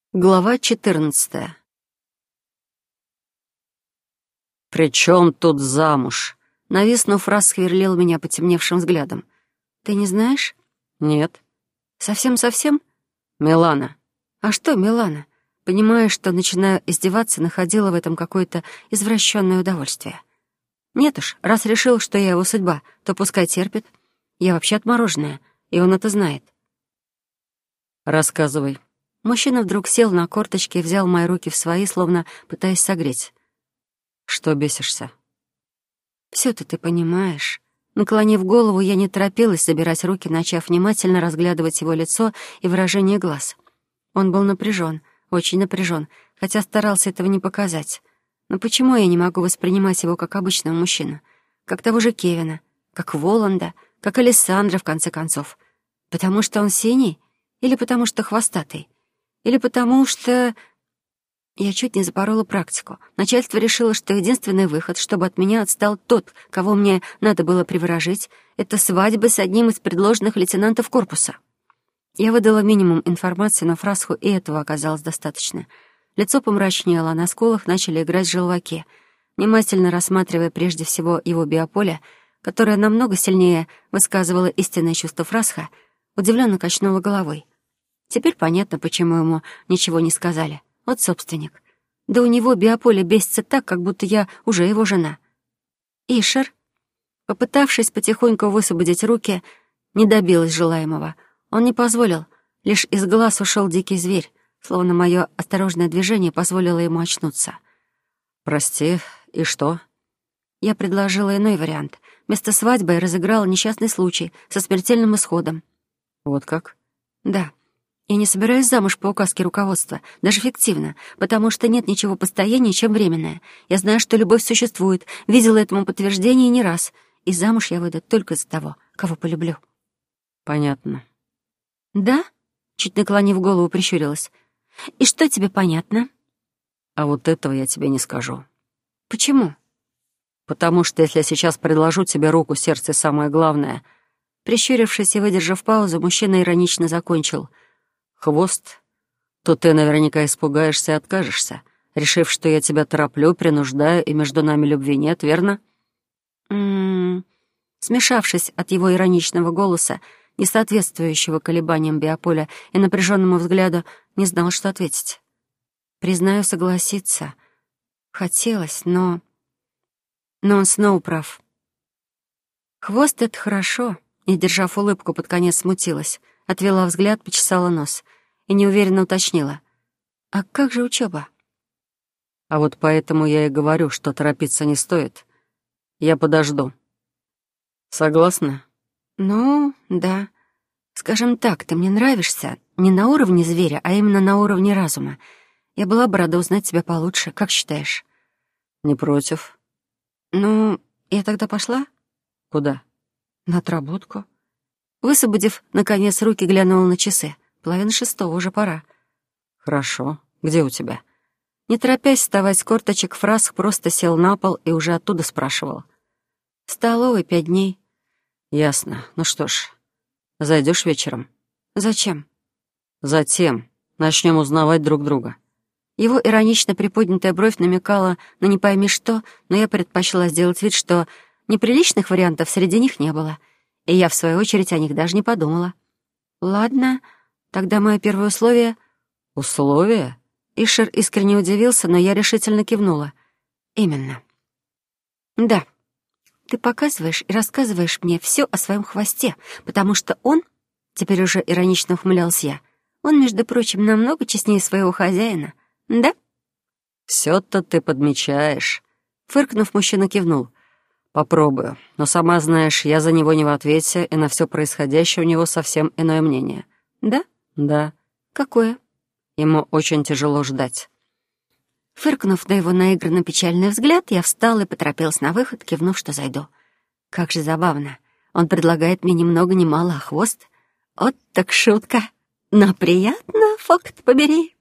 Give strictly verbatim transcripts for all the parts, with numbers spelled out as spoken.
Глава четырнадцатая. «При чем тут замуж?» Нависнув, раз сверлил меня потемневшим взглядом. «Ты не знаешь?» «Нет». «Совсем-совсем?» «Милана». «А что Милана?» Понимая, что начинаю издеваться, находила в этом какое-то извращенное удовольствие. «Нет уж, раз решил, что я его судьба, то пускай терпит. Я вообще отмороженная, и он это знает». «Рассказывай». Мужчина вдруг сел на корточки и взял мои руки в свои, словно пытаясь согреть. «Что бесишься?» «Всё-то ты понимаешь». Наклонив голову, я не торопилась забирать руки, начав внимательно разглядывать его лицо и выражение глаз. Он был напряжен, очень напряжен, хотя старался этого не показать. Но почему я не могу воспринимать его как обычного мужчину? Как того же Кевина, как Воланда, как Алессандра, в конце концов? Потому что он синий? Или потому что хвостатый? Или потому что... Я чуть не запорола практику. Начальство решило, что единственный выход, чтобы от меня отстал тот, кого мне надо было приворожить, это свадьба с одним из предложенных лейтенантов корпуса. Я выдала минимум информации, но Фрасху и этого оказалось достаточно. Лицо помрачнело, а на скулах начали играть желваки. Внимательно рассматривая прежде всего его биополе, которое намного сильнее высказывало истинное чувство Фрасха, удивленно качнула головой. Теперь понятно, почему ему ничего не сказали. Вот собственник. Да у него биополе бесится так, как будто я уже его жена. Ишер, попытавшись потихоньку высвободить руки, не добилась желаемого. Он не позволил, лишь из глаз ушел дикий зверь, словно мое осторожное движение позволило ему очнуться. «Прости, и что?» Я предложила иной вариант. Вместо свадьбы я разыграла несчастный случай со смертельным исходом. «Вот как?» «Да. Я не собираюсь замуж по указке руководства, даже фиктивно, потому что нет ничего постояннее, чем временное. Я знаю, что любовь существует, видела этому подтверждение не раз, и замуж я выйду только за того, кого полюблю». «Понятно». «Да?» — чуть наклонив голову, прищурилась. «И что тебе понятно?» «А вот этого я тебе не скажу». «Почему?» «Потому что если я сейчас предложу тебе руку, сердце самое главное...» Прищурившись и выдержав паузу, мужчина иронично закончил. «Хвост, то ты наверняка испугаешься и откажешься, решив, что я тебя тороплю, принуждаю, и между нами любви нет, верно?» М-м-м. Смешавшись от его ироничного голоса, не соответствующего колебаниям биополя и напряженному взгляду, не знал, что ответить. Признаю, согласиться. Хотелось, но... Но он снова прав. Хвост — это хорошо. И, держав улыбку, под конец смутилась. Отвела взгляд, почесала нос и неуверенно уточнила. «А как же учеба?» «А вот поэтому я и говорю, что торопиться не стоит. Я подожду. Согласна?» «Ну, да. Скажем так, ты мне нравишься не на уровне зверя, а именно на уровне разума. Я была бы рада узнать тебя получше. Как считаешь?» «Не против». «Ну, я тогда пошла?» «Куда?» «На отработку». Высвободив, наконец, руки, глянула на часы. Половина шестого, уже пора. «Хорошо. Где у тебя?» Не торопясь вставать с корточек, Фрасх просто сел на пол и уже оттуда спрашивал. «В столовой пять дней». «Ясно. Ну что ж, зайдешь вечером?» «Зачем?» «Затем. Начнем узнавать друг друга». Его иронично приподнятая бровь намекала на не пойми что, но я предпочла сделать вид, что неприличных вариантов среди них не было, и я, в свою очередь, о них даже не подумала. «Ладно, тогда мое первое условие...» «Условия?» Ишер искренне удивился, но я решительно кивнула. «Именно. Да, ты показываешь и рассказываешь мне все о своем хвосте, потому что он, теперь уже иронично ухмылялся я, он, между прочим, намного честнее своего хозяина, да?» «Всё-то ты подмечаешь», — фыркнув, мужчина кивнул. «Попробую, но сама знаешь, я за него не в ответе, и на все происходящее у него совсем иное мнение». «Да?» «Да». «Какое?» «Ему очень тяжело ждать». Фыркнув на его наигранно печальный взгляд, я встала и поторопилась на выход, кивнув, что зайду. Как же забавно. Он предлагает мне ни много ни мало, а хвост? Вот так шутка. Но приятно, факт побери.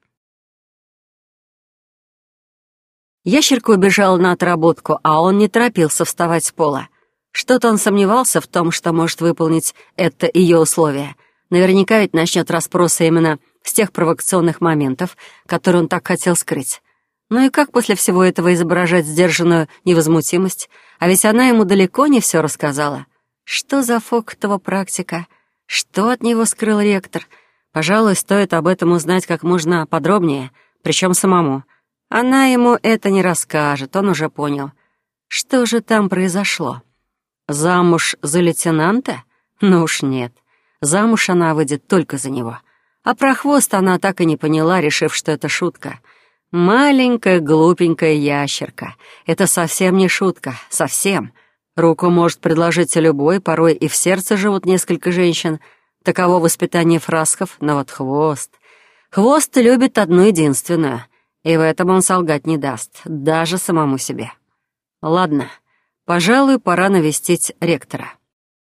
Ящерка убежала на отработку, а он не торопился вставать с пола. Что-то он сомневался в том, что может выполнить это ее условие. Наверняка ведь начнет расспросы именно с тех провокационных моментов, которые он так хотел скрыть. Ну и как после всего этого изображать сдержанную невозмутимость? А ведь она ему далеко не все рассказала. Что за Фоктова практика? Что от него скрыл ректор? Пожалуй, стоит об этом узнать как можно подробнее, причем самому. Она ему это не расскажет, он уже понял. Что же там произошло? Замуж за лейтенанта? Ну уж нет. Замуж она выйдет только за него. А про хвост она так и не поняла, решив, что это шутка. Маленькая глупенькая ящерка. Это совсем не шутка, совсем. Руку может предложить любой, порой и в сердце живут несколько женщин. Таково воспитание фрасков, но вот хвост... Хвост любит одну единственную, и в этом он солгать не даст, даже самому себе. Ладно, пожалуй, пора навестить ректора.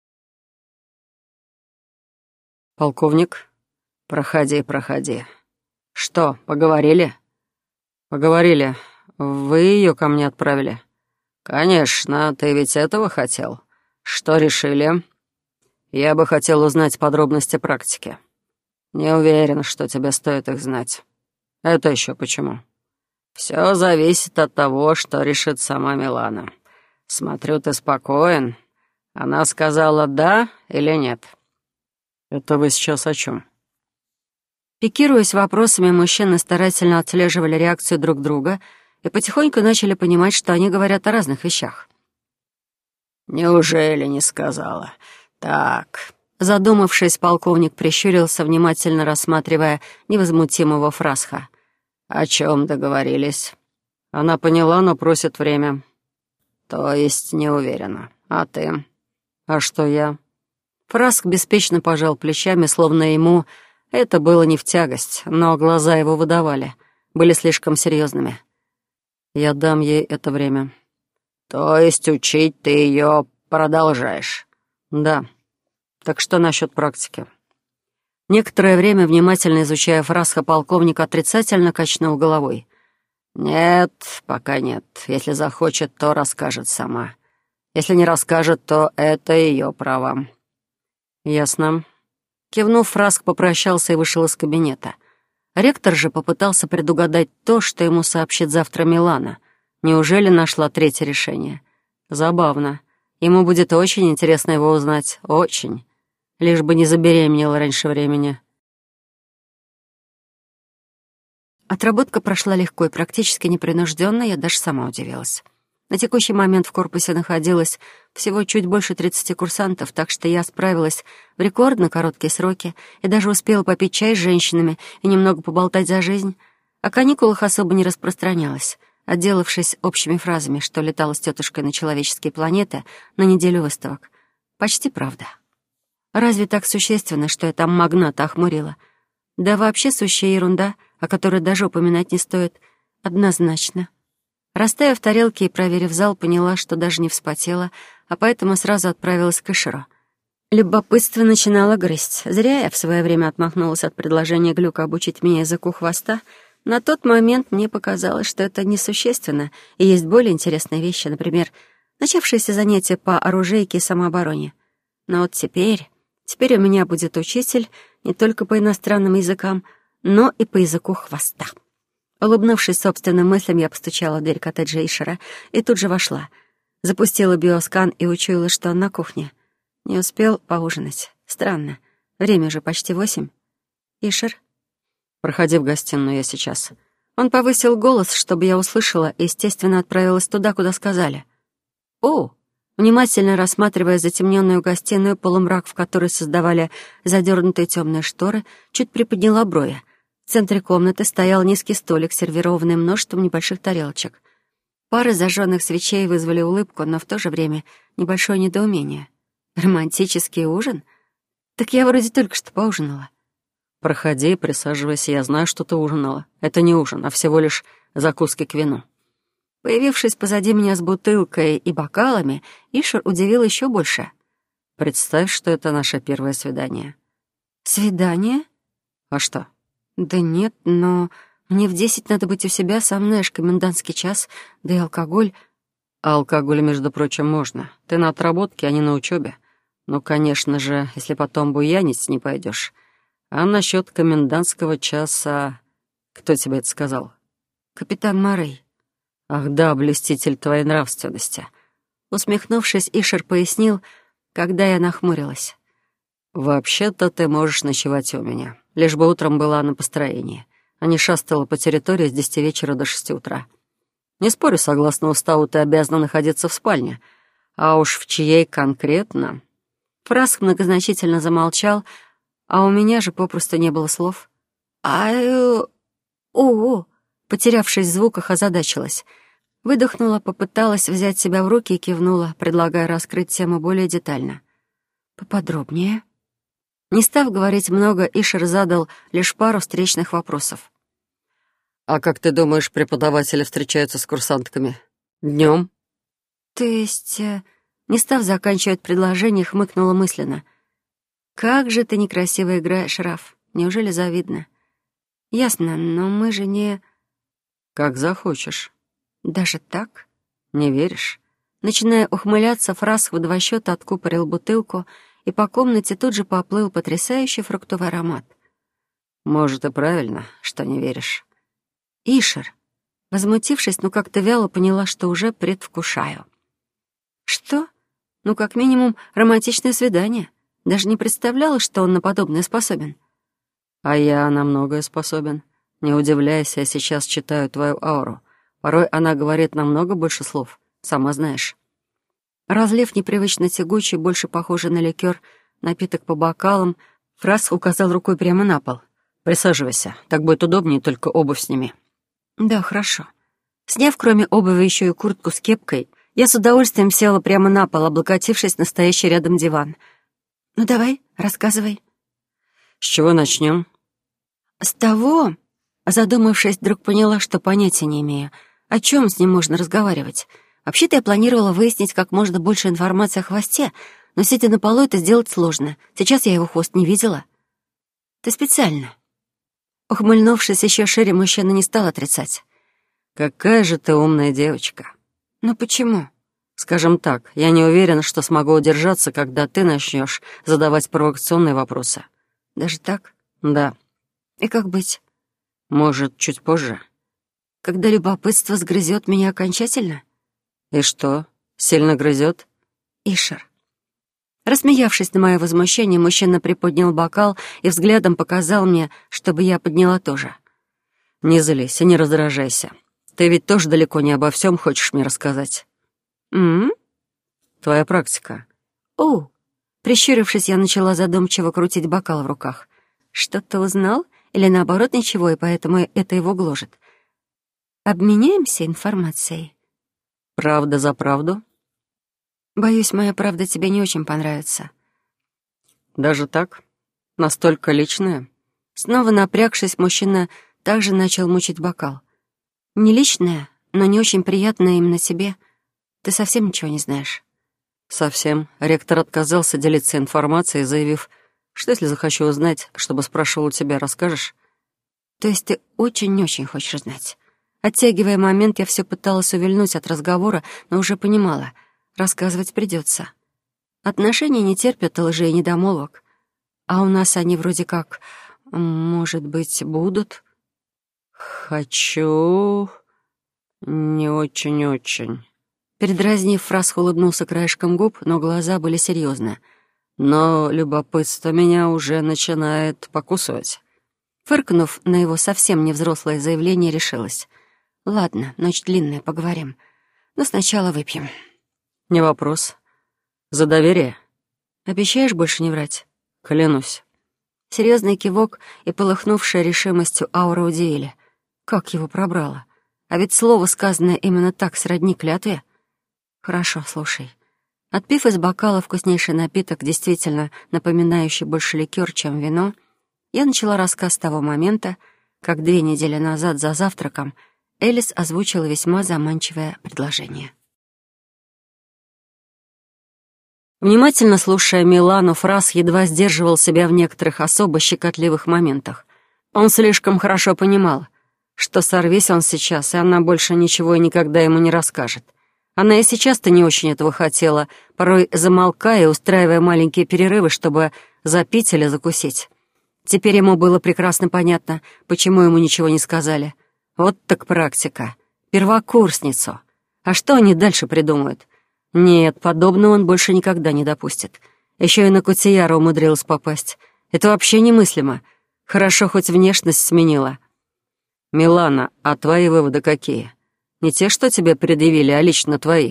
Полковник, проходи, проходи. Что, поговорили? Поговорили. Вы ее ко мне отправили? Конечно, ты ведь этого хотел. Что решили? Я бы хотел узнать подробности практики. Не уверен, что тебе стоит их знать. Это еще почему? Все зависит от того, что решит сама Милана. Смотрю, ты спокоен. Она сказала «да» или «нет». Это вы сейчас о чем? Пикируясь вопросами, мужчины старательно отслеживали реакцию друг друга и потихоньку начали понимать, что они говорят о разных вещах. «Неужели не сказала? Так...» Задумавшись, полковник прищурился, внимательно рассматривая невозмутимого Фрасха. «О чем договорились?» Она поняла, но просит время. «То есть не уверена. А ты?» «А что я?» Фраск беспечно пожал плечами, словно ему это было не в тягость, но глаза его выдавали, были слишком серьезными. «Я дам ей это время». «То есть учить ты ее продолжаешь?» «Да. Так что насчет практики?» Некоторое время, внимательно изучая Фрасха, полковник отрицательно качнул головой. «Нет, пока нет. Если захочет, то расскажет сама. Если не расскажет, то это ее право». «Ясно». Кивнув, Фраск попрощался и вышел из кабинета. Ректор же попытался предугадать то, что ему сообщит завтра Милана. Неужели нашла третье решение? Забавно. Ему будет очень интересно его узнать. Очень. Лишь бы не забеременела раньше времени. Отработка прошла легко и практически непринужденно, я даже сама удивилась. На текущий момент в корпусе находилось всего чуть больше тридцати курсантов, так что я справилась в рекордно короткие сроки и даже успела попить чай с женщинами и немного поболтать за жизнь. О каникулах особо не распространялась, отделавшись общими фразами, что летала с тетушкой на человеческие планеты на неделю выставок. Почти правда. Разве так существенно, что я там магната охмурила? Да вообще сущая ерунда, о которой даже упоминать не стоит. Однозначно. Расставив тарелки и проверив зал, поняла, что даже не вспотела, а поэтому сразу отправилась к Ишеру. Любопытство начинало грызть. Зря я в свое время отмахнулась от предложения Глюка обучить меня языку хвоста. На тот момент мне показалось, что это несущественно, и есть более интересные вещи, например, начавшиеся занятия по оружейке и самообороне. Но вот теперь... Теперь у меня будет учитель не только по иностранным языкам, но и по языку хвоста. Улыбнувшись собственным мыслям, я постучала в дверь коттеджа Ишера и тут же вошла. Запустила биоскан и учуяла, что он на кухне. Не успел поужинать. Странно. Время уже почти восемь. Ишер? «Проходи в гостиную, я сейчас». Он повысил голос, чтобы я услышала, и, естественно, отправилась туда, куда сказали. «О!» Внимательно рассматривая затемненную гостиную, полумрак, в которой создавали задернутые темные шторы, чуть приподняла брови. В центре комнаты стоял низкий столик, сервированный множеством небольших тарелочек. Пары зажженных свечей вызвали улыбку, но в то же время небольшое недоумение. Романтический ужин? Так я вроде только что поужинала. «Проходи, присаживайся, я знаю, что ты ужинала. Это не ужин, а всего лишь закуски к вину». Появившись позади меня с бутылкой и бокалами, Ишер удивил еще больше. «Представь, что это наше первое свидание». «Свидание?» «А что?» «Да нет, но мне в десять надо быть у себя, сам знаешь, комендантский час, да и алкоголь». «А алкоголь, между прочим, можно. Ты на отработке, а не на учебе. Ну, конечно же, если потом буянить не пойдешь. А насчет комендантского часа... Кто тебе это сказал? Капитан Морей. Ах да, блюститель твоей нравственности. Усмехнувшись, Ишер пояснил, когда я нахмурилась. Вообще-то ты можешь ночевать у меня, лишь бы утром была на построении, а не шастала по территории с десяти вечера до шести утра. Не спорю, согласно уставу, ты обязана находиться в спальне, а уж в чьей конкретно... Фраск многозначительно замолчал, а у меня же попросту не было слов. «Ай... о-о!» Потерявшись в звуках, озадачилась. Выдохнула, попыталась взять себя в руки и кивнула, предлагая раскрыть тему более детально. «Поподробнее?» Не став говорить много, Ишер задал лишь пару встречных вопросов. «А как ты думаешь, преподаватели встречаются с курсантками? Днем?» «То есть...» э, Не став заканчивать предложение, хмыкнула мысленно. «Как же ты некрасиво играешь, Раф. Неужели завидно?» «Ясно, но мы же не...» «Как захочешь». «Даже так?» «Не веришь?» Начиная ухмыляться, Фраск в два счета откупорил бутылку, и по комнате тут же поплыл потрясающий фруктовый аромат. «Может, и правильно, что не веришь». «Ишер!» Возмутившись, ну как-то вяло поняла, что уже предвкушаю. «Что? Ну, как минимум, романтичное свидание. Даже не представляла, что он на подобное способен». «А я на многое способен. Не удивляйся, я сейчас читаю твою ауру. Порой она говорит намного больше слов, сама знаешь». Разлив непривычно тягучий, больше похожий на ликер, напиток по бокалам, Фраск указал рукой прямо на пол. «Присаживайся, так будет удобнее, только обувь сними». «Да, хорошо». Сняв кроме обуви еще и куртку с кепкой, я с удовольствием села прямо на пол, облокотившись на стоящий рядом диван. «Ну давай, рассказывай». «С чего начнем?» «С того...» Задумавшись, вдруг поняла, что понятия не имею, о чем с ним можно разговаривать. Вообще-то я планировала выяснить как можно больше информации о хвосте, но, сидя на полу, это сделать сложно. Сейчас я его хвост не видела. «Ты специально». Ухмыльнувшись еще шире, мужчина не стал отрицать. «Какая же ты умная девочка». «Ну почему?» «Скажем так, я не уверена, что смогу удержаться, когда ты начнешь задавать провокационные вопросы». «Даже так?» «Да». «И как быть?» «Может, чуть позже». «Когда любопытство сгрызет меня окончательно?» «И что, сильно грызет?» «Ишер». Рассмеявшись на мое возмущение, мужчина приподнял бокал и взглядом показал мне, чтобы я подняла тоже. «Не злись и не раздражайся. Ты ведь тоже далеко не обо всем хочешь мне рассказать». «М-м?» «Твоя практика». «О!» Прищурившись, я начала задумчиво крутить бокал в руках. «Что-то узнал? Или наоборот ничего, и поэтому это его гложет? Обменяемся информацией?» «Правда за правду?» «Боюсь, моя правда тебе не очень понравится». «Даже так? Настолько личное?» Снова напрягшись, мужчина также начал мучить бокал. «Не личное, но не очень приятное именно тебе. Ты совсем ничего не знаешь». «Совсем. Ректор отказался делиться информацией, заявив, что если захочу узнать, чтобы спрашивал у тебя, расскажешь?» «То есть ты очень-очень хочешь знать?» Оттягивая момент, я все пыталась увильнуть от разговора, но уже понимала, рассказывать придется. Отношения не терпят лжи и недомолвок. А у нас они вроде как, может быть, будут? «Хочу... не очень-очень...» Передразнив, Фраск улыбнулся краешком губ, но глаза были серьезные. «Но любопытство меня уже начинает покусывать». Фыркнув на его совсем невзрослое заявление, решилась. «Ладно, ночь длинная, поговорим. Но сначала выпьем». «Не вопрос. За доверие?» «Обещаешь больше не врать?» «Клянусь». Серьезный кивок и полыхнувшая решимостью аура удивили. Как его пробрало? А ведь слово, сказанное именно так, сродни клятве. «Хорошо, слушай». Отпив из бокала вкуснейший напиток, действительно напоминающий больше ликер, чем вино, я начала рассказ с того момента, как две недели назад за завтраком Элис озвучила весьма заманчивое предложение. Внимательно слушая Милану, Фрас едва сдерживал себя в некоторых особо щекотливых моментах. Он слишком хорошо понимал, что сорвись он сейчас, и она больше ничего и никогда ему не расскажет. Она и сейчас-то не очень этого хотела, порой замолкая и устраивая маленькие перерывы, чтобы запить или закусить. Теперь ему было прекрасно понятно, почему ему ничего не сказали. Вот так практика. Первокурсницу. А что они дальше придумают? Нет, подобного он больше никогда не допустит. Еще и на Кутияра умудрилась попасть. Это вообще немыслимо. Хорошо, хоть внешность сменила. «Милана, а твои выводы какие? Не те, что тебе предъявили, а лично твои?»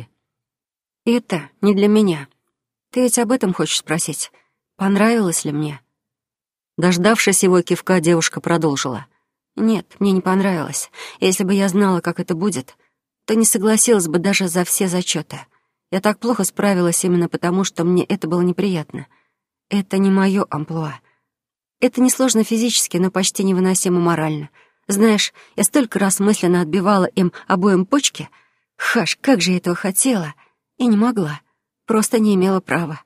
«Это не для меня. Ты ведь об этом хочешь спросить? Понравилось ли мне?» Дождавшись его кивка, девушка продолжила. «Нет, мне не понравилось. Если бы я знала, как это будет, то не согласилась бы даже за все зачеты. Я так плохо справилась именно потому, что мне это было неприятно. Это не мое амплуа. Это несложно физически, но почти невыносимо морально. Знаешь, я столько раз мысленно отбивала им обоим почки. Хаш, как же я этого хотела. И не могла. Просто не имела права».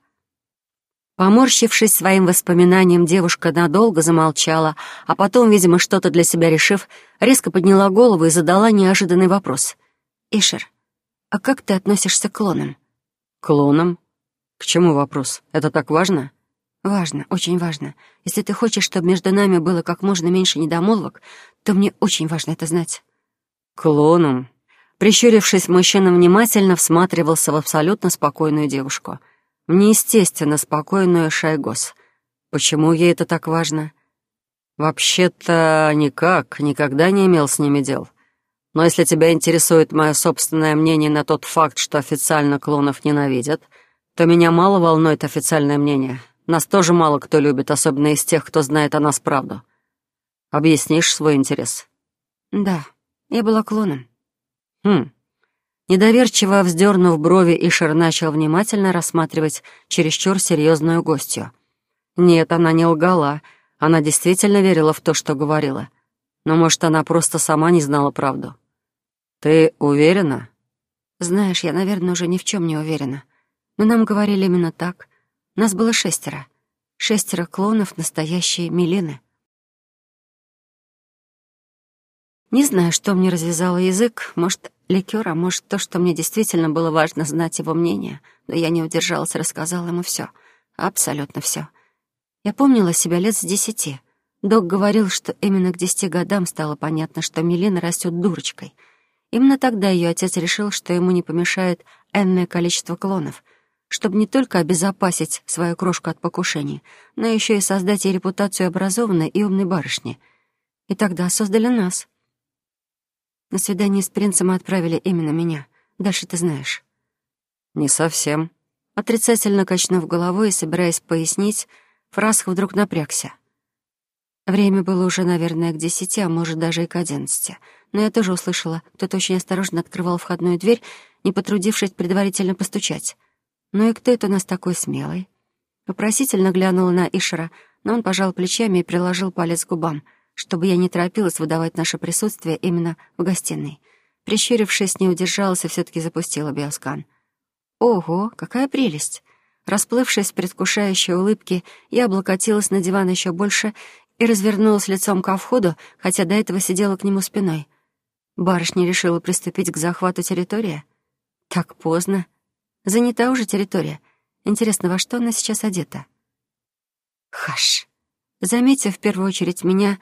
Поморщившись своим воспоминанием, девушка надолго замолчала, а потом, видимо, что-то для себя решив, резко подняла голову и задала неожиданный вопрос. «Ишер, а как ты относишься к клонам?» «Клонам? К чему вопрос? Это так важно?» «Важно, очень важно. Если ты хочешь, чтобы между нами было как можно меньше недомолвок, то мне очень важно это знать». «Клонам?» Прищурившись, мужчина внимательно всматривался в абсолютно спокойную девушку. В неестественно спокойную Шайгос. Почему ей это так важно? «Вообще-то никак, никогда не имел с ними дел. Но если тебя интересует мое собственное мнение на тот факт, что официально клонов ненавидят, то меня мало волнует официальное мнение. Нас тоже мало кто любит, особенно из тех, кто знает о нас правду. Объяснишь свой интерес?» «Да, я была клоном». «Хм». Недоверчиво вздернув брови, Ишер начал внимательно рассматривать чересчур серьезную гостью. Нет, она не лгала. Она действительно верила в то, что говорила. Но, может, она просто сама не знала правду. «Ты уверена?» «Знаешь, я, наверное, уже ни в чем не уверена. Но нам говорили именно так. Нас было шестеро. Шестеро клонов настоящей Милины». Не знаю, что мне развязало язык. Может, ликер, а может, то, что мне действительно было важно знать его мнение. Но я не удержалась, рассказала ему все. Абсолютно все. Я помнила себя лет с десяти. Док говорил, что именно к десяти годам стало понятно, что Милина растет дурочкой. Именно тогда ее отец решил, что ему не помешает энное количество клонов, чтобы не только обезопасить свою крошку от покушений, но еще и создать ей репутацию образованной и умной барышни. И тогда создали нас. На свидание с принцем отправили именно меня. Дальше ты знаешь». «Не совсем». Отрицательно качнув головой и собираясь пояснить, Фрасх вдруг напрягся. Время было уже, наверное, к десяти, а может, даже и к одиннадцати. Но я тоже услышала, кто-то очень осторожно открывал входную дверь, не потрудившись предварительно постучать. «Ну и кто это у нас такой смелый?» Вопросительно глянула на Ишера, но он пожал плечами и приложил палец к губам, чтобы я не торопилась выдавать наше присутствие именно в гостиной. Прищурившись, не удержалась и все-таки запустила биоскан. Ого, какая прелесть! Расплывшись в предвкушающей улыбке, я облокотилась на диван еще больше и развернулась лицом ко входу, хотя до этого сидела к нему спиной. Барышня решила приступить к захвату территории? Так поздно. Занята уже территория. Интересно, во что она сейчас одета? Хаш. Заметив в первую очередь меня,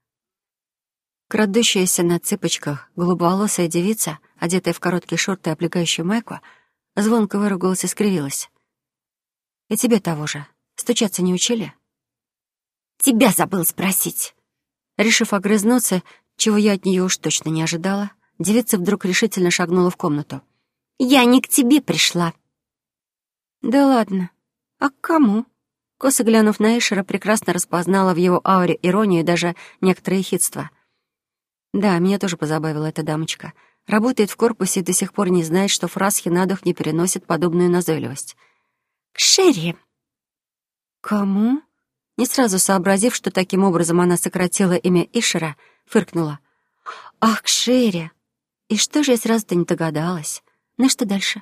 крадущаяся на цыпочках голубоволосая девица, одетая в короткие шорты и облегающую майку, звонко выругалась и скривилась. «И тебе того же. Стучаться не учили?» «Тебя забыл спросить». Решив огрызнуться, чего я от нее уж точно не ожидала, девица вдруг решительно шагнула в комнату. «Я не к тебе пришла». «Да ладно. А к кому?» Косо глянув на Ишера, прекрасно распознала в его ауре иронию и даже некоторое ехидство. Да, меня тоже позабавила эта дамочка. Работает в корпусе и до сих пор не знает, что Фрасхи на дух не переносит подобную назойливость. «К Шерри». «Кому?» Не сразу сообразив, что таким образом она сократила имя Ишера, фыркнула. «Ах, к Шерри! И что же я сразу-то не догадалась? Ну и что дальше?»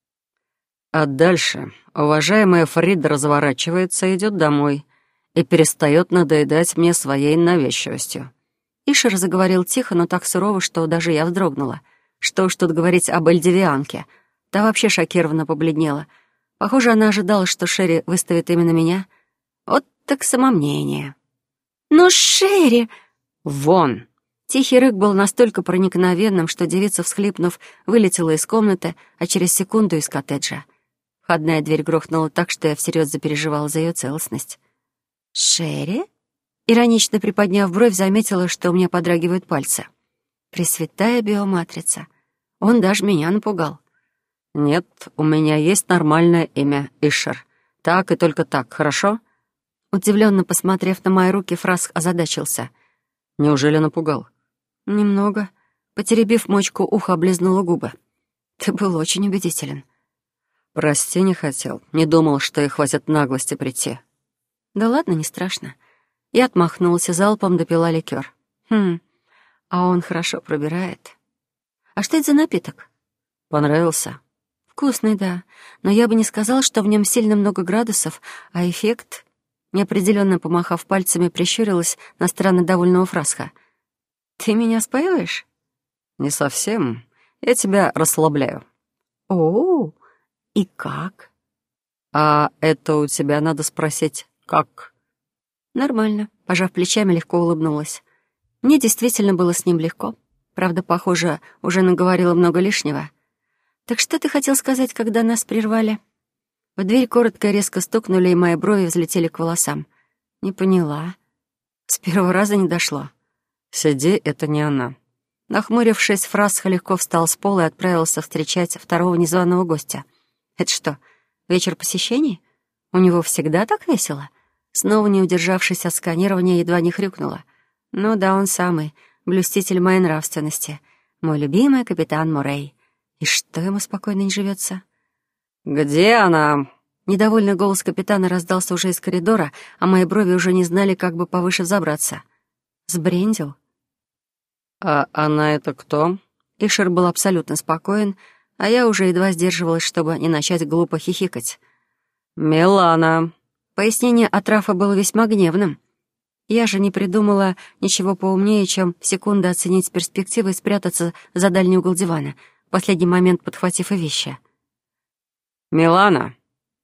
А дальше уважаемая Фрида разворачивается и идет домой и перестает надоедать мне своей навязчивостью. Ишер заговорил тихо, но так сурово, что даже я вздрогнула. Что уж тут говорить об эльдивианке. Та вообще шокированно побледнела. Похоже, она ожидала, что Шерри выставит именно меня. Вот так самомнение. «Ну, Шерри!» «Вон!» Тихий рык был настолько проникновенным, что девица, всхлипнув, вылетела из комнаты, а через секунду из коттеджа. Входная дверь грохнула так, что я всерьез запереживала за ее целостность. «Шерри?» Иронично приподняв бровь, заметила, что у меня подрагивают пальцы. Пресвятая биоматрица. Он даже меня напугал. «Нет, у меня есть нормальное имя, Ишер. Так и только так, хорошо?» Удивленно посмотрев на мои руки, Фраск озадачился. «Неужели напугал?» «Немного». Потеребив мочку уха, облизнула губы. «Ты был очень убедителен». «Прости, не хотел. Не думал, что их хватит наглости прийти». «Да ладно, не страшно». Я отмахнулась и залпом допила ликер. «Хм, а он хорошо пробирает». «А что это за напиток?» «Понравился?» «Вкусный, да. Но я бы не сказала, что в нем сильно много градусов, а эффект...» Неопределенно помахав пальцами, прищурилась на странно довольного Фрасха. «Ты меня спаиваешь?» «Не совсем. Я тебя расслабляю». «О, и как?» «А это у тебя надо спросить, как?» «Нормально», — пожав плечами, легко улыбнулась. Мне действительно было с ним легко. Правда, похоже, уже наговорила много лишнего. «Так что ты хотел сказать, когда нас прервали?» В дверь коротко и резко стукнули, и мои брови взлетели к волосам. «Не поняла. С первого раза не дошло». «Сиди, это не она». Нахмурившись, Фрасха легко встал с пола и отправился встречать второго незваного гостя. «Это что, вечер посещений? У него всегда так весело?» Снова не удержавшись от сканирования, едва не хрюкнула. «Ну да, он самый, блюститель моей нравственности. Мой любимый капитан Морей. И что ему спокойно не живется?» «Где она?» Недовольный голос капитана раздался уже из коридора, а мои брови уже не знали, как бы повыше взобраться. Сбрендил? «А она это кто?» Ишер был абсолютно спокоен, а я уже едва сдерживалась, чтобы не начать глупо хихикать. «Милана». Пояснение от Рафа было весьма гневным. Я же не придумала ничего поумнее, чем в секунду оценить перспективы и спрятаться за дальний угол дивана, в последний момент подхватив и вещи. «Милана».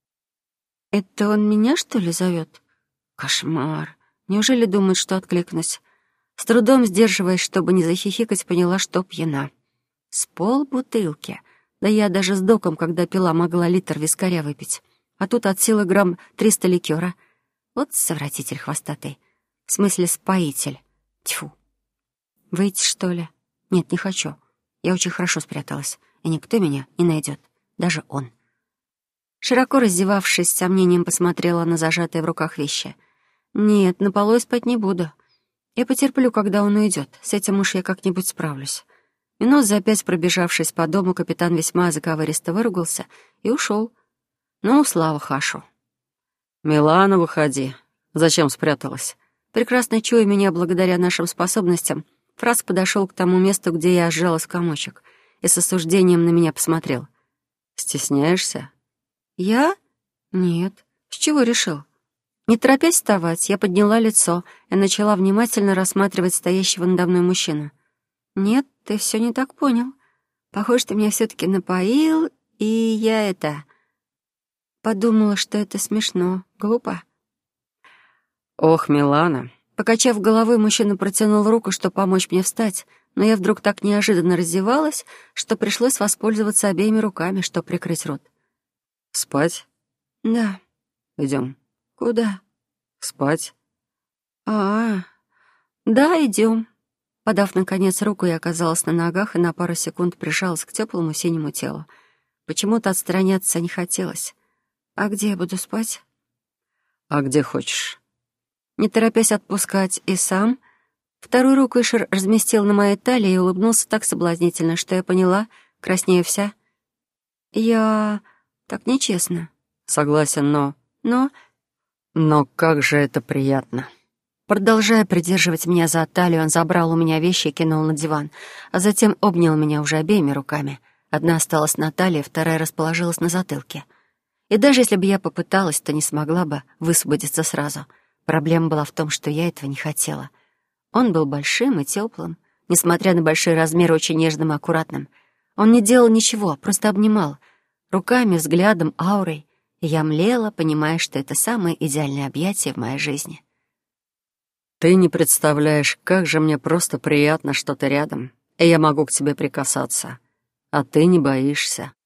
«Это он меня, что ли, зовет? Кошмар. Неужели думает, что откликнусь?» С трудом сдерживаясь, чтобы не захихикать, поняла, что пьяна. С полбутылки. Да я даже с доком, когда пила, могла литр вискаря выпить. А тут от силы грамм триста ликера. Вот совратитель хвостатый. В смысле, споитель. Тьфу. Выйти, что ли? Нет, не хочу. Я очень хорошо спряталась, и никто меня не найдет. Даже он. Широко раздевавшись, с сомнением посмотрела на зажатые в руках вещи. Нет, на полу я спать не буду. Я потерплю, когда он уйдет. С этим уж я как-нибудь справлюсь. Минут за пять пробежавшись по дому, капитан весьма заковыристо выругался и ушел. Ну, слава Хашу. «Милана, выходи. Зачем спряталась?» Прекрасно чуя меня благодаря нашим способностям, Фраск подошел к тому месту, где я сжалась в комочек, и с осуждением на меня посмотрел. «Стесняешься?» «Я? Нет. С чего решил?» Не торопясь вставать, я подняла лицо и начала внимательно рассматривать стоящего надо мной мужчину. «Нет, ты все не так понял. Похоже, ты меня все-таки напоил, и я это...» Подумала, что это смешно, глупо. «Ох, Милана». Покачав головой, мужчина протянул руку, чтобы помочь мне встать, но я вдруг так неожиданно раздевалась, что пришлось воспользоваться обеими руками, чтобы прикрыть рот. «Спать?» «Да». «Идем». «Куда?» «Спать». «А, да, идем». Подав, наконец, руку, я оказалась на ногах и на пару секунд прижалась к теплому синему телу. Почему-то отстраняться не хотелось. «А где я буду спать?» «А где хочешь». Не торопясь отпускать и сам, вторую руку Ишер разместил на моей талии и улыбнулся так соблазнительно, что я поняла, краснею вся. «Я... так нечестно». «Согласен, но...» «Но...» «Но как же это приятно». Продолжая придерживать меня за талию, он забрал у меня вещи и кинул на диван, а затем обнял меня уже обеими руками. Одна осталась на талии, вторая расположилась на затылке. И даже если бы я попыталась, то не смогла бы высвободиться сразу. Проблема была в том, что я этого не хотела. Он был большим и теплым, несмотря на большие размеры, очень нежным и аккуратным. Он не делал ничего, просто обнимал. Руками, взглядом, аурой. И я млела, понимая, что это самое идеальное объятие в моей жизни. Ты не представляешь, как же мне просто приятно, что ты рядом, и я могу к тебе прикасаться. А ты не боишься.